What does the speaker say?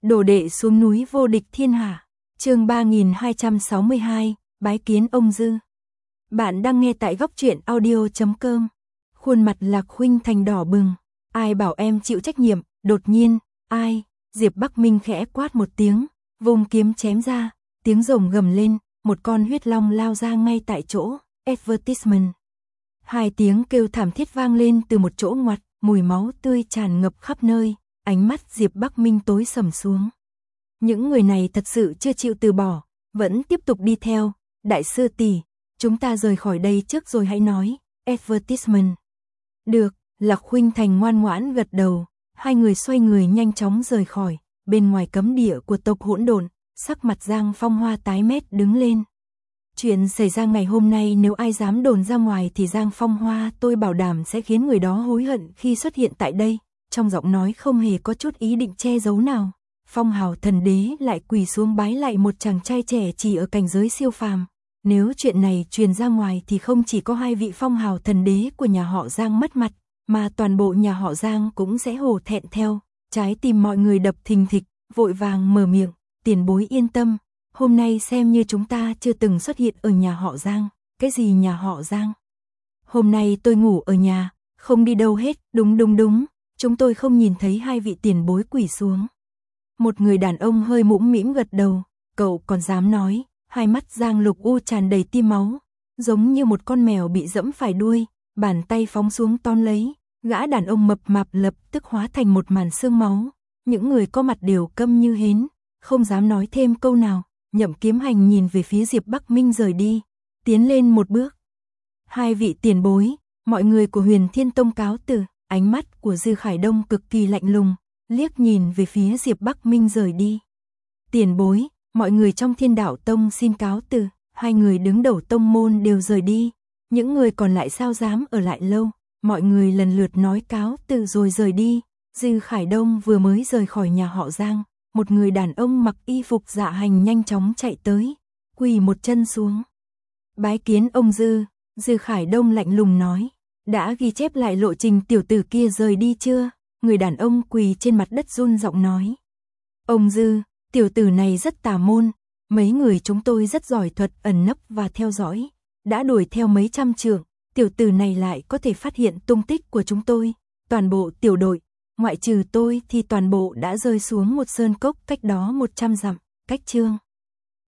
Đồ đệ xuống núi vô địch thiên hạ. Chương 3262, bái kiến ông Dư. Bạn đang nghe tại góc truyện audio.com. Khuôn mặt Lạc Khuynh Thành đỏ bừng. Ai bảo em chịu trách nhiệm? Đột nhiên, ai? Diệp Bắc Minh khẽ quát một tiếng, vùng kiếm chém ra, tiếng rồng gầm lên, một con huyết long lao ra ngay tại chỗ. Advertisement. Hai tiếng kêu thảm thiết vang lên từ một chỗ ngoặt, mùi máu tươi tràn ngập khắp nơi. Ánh mắt Diệp Bắc Minh tối sầm xuống. Những người này thật sự chưa chịu từ bỏ, vẫn tiếp tục đi theo. Đại sư tỷ, chúng ta rời khỏi đây trước rồi hãy nói. Advertisement. Được, Lạc Khuynh Thành ngoan ngoãn gật đầu. Hai người xoay người nhanh chóng rời khỏi. Bên ngoài cấm địa của tộc Hỗn Độn, sắc mặt Giang Phong Hoa tái mét đứng lên. Chuyện xảy ra ngày hôm nay nếu ai dám đồn ra ngoài thì Giang Phong Hoa tôi bảo đảm sẽ khiến người đó hối hận khi xuất hiện tại đây. Trong giọng nói không hề có chút ý định che giấu nào. Phong Hào Thần Đế lại quỳ xuống bái lại một chàng trai trẻ chỉ ở cảnh giới siêu phàm. Nếu chuyện này truyền ra ngoài thì không chỉ có hai vị Phong Hào Thần Đế của nhà họ Giang mất mặt, mà toàn bộ nhà họ Giang cũng sẽ hổ thẹn theo. Trái tim mọi người đập thình thịch, vội vàng mở miệng, tiền bối yên tâm, hôm nay xem như chúng ta chưa từng xuất hiện ở nhà họ Giang. Cái gì nhà họ Giang? Hôm nay tôi ngủ ở nhà, không đi đâu hết. Đúng. Chúng tôi không nhìn thấy hai vị tiền bối quỳ xuống. Một người đàn ông hơi mũm mĩm gật đầu. Cậu còn dám nói? Hai mắt Giang Lục U tràn đầy tia máu, giống như một con mèo bị dẫm phải đuôi, bàn tay phóng xuống tóm lấy. Gã đàn ông mập mạp lập tức hóa thành một màn xương máu. Những người có mặt đều câm như hến, không dám nói thêm câu nào. Nhậm Kiếm Hành nhìn về phía Diệp Bắc Minh rời đi, tiến lên một bước. Hai vị tiền bối, mọi người của Huyền Thiên Tông cáo từ. Ánh mắt của Dư Khải Đông cực kỳ lạnh lùng, liếc nhìn về phía Diệp Bắc Minh rời đi. Tiền bối, mọi người trong Thiên Đạo Tông xin cáo từ. Hai người đứng đầu tông môn đều rời đi. Những người còn lại sao dám ở lại lâu. Mọi người lần lượt nói cáo từ rồi rời đi. Dư Khải Đông vừa mới rời khỏi nhà họ Giang, một người đàn ông mặc y phục dạ hành nhanh chóng chạy tới, quỳ một chân xuống. Bái kiến ông Dư. Dư Khải Đông lạnh lùng nói. Đã ghi chép lại lộ trình tiểu tử kia rời đi chưa? Người đàn ông quỳ trên mặt đất run giọng nói. Ông Dư, tiểu tử này rất tà môn. Mấy người chúng tôi rất giỏi thuật ẩn nấp và theo dõi. Đã đuổi theo mấy trăm trượng, tiểu tử này lại có thể phát hiện tung tích của chúng tôi. Toàn bộ tiểu đội, ngoại trừ tôi thì toàn bộ đã rơi xuống một sơn cốc cách đó 100 dặm. Cách Chương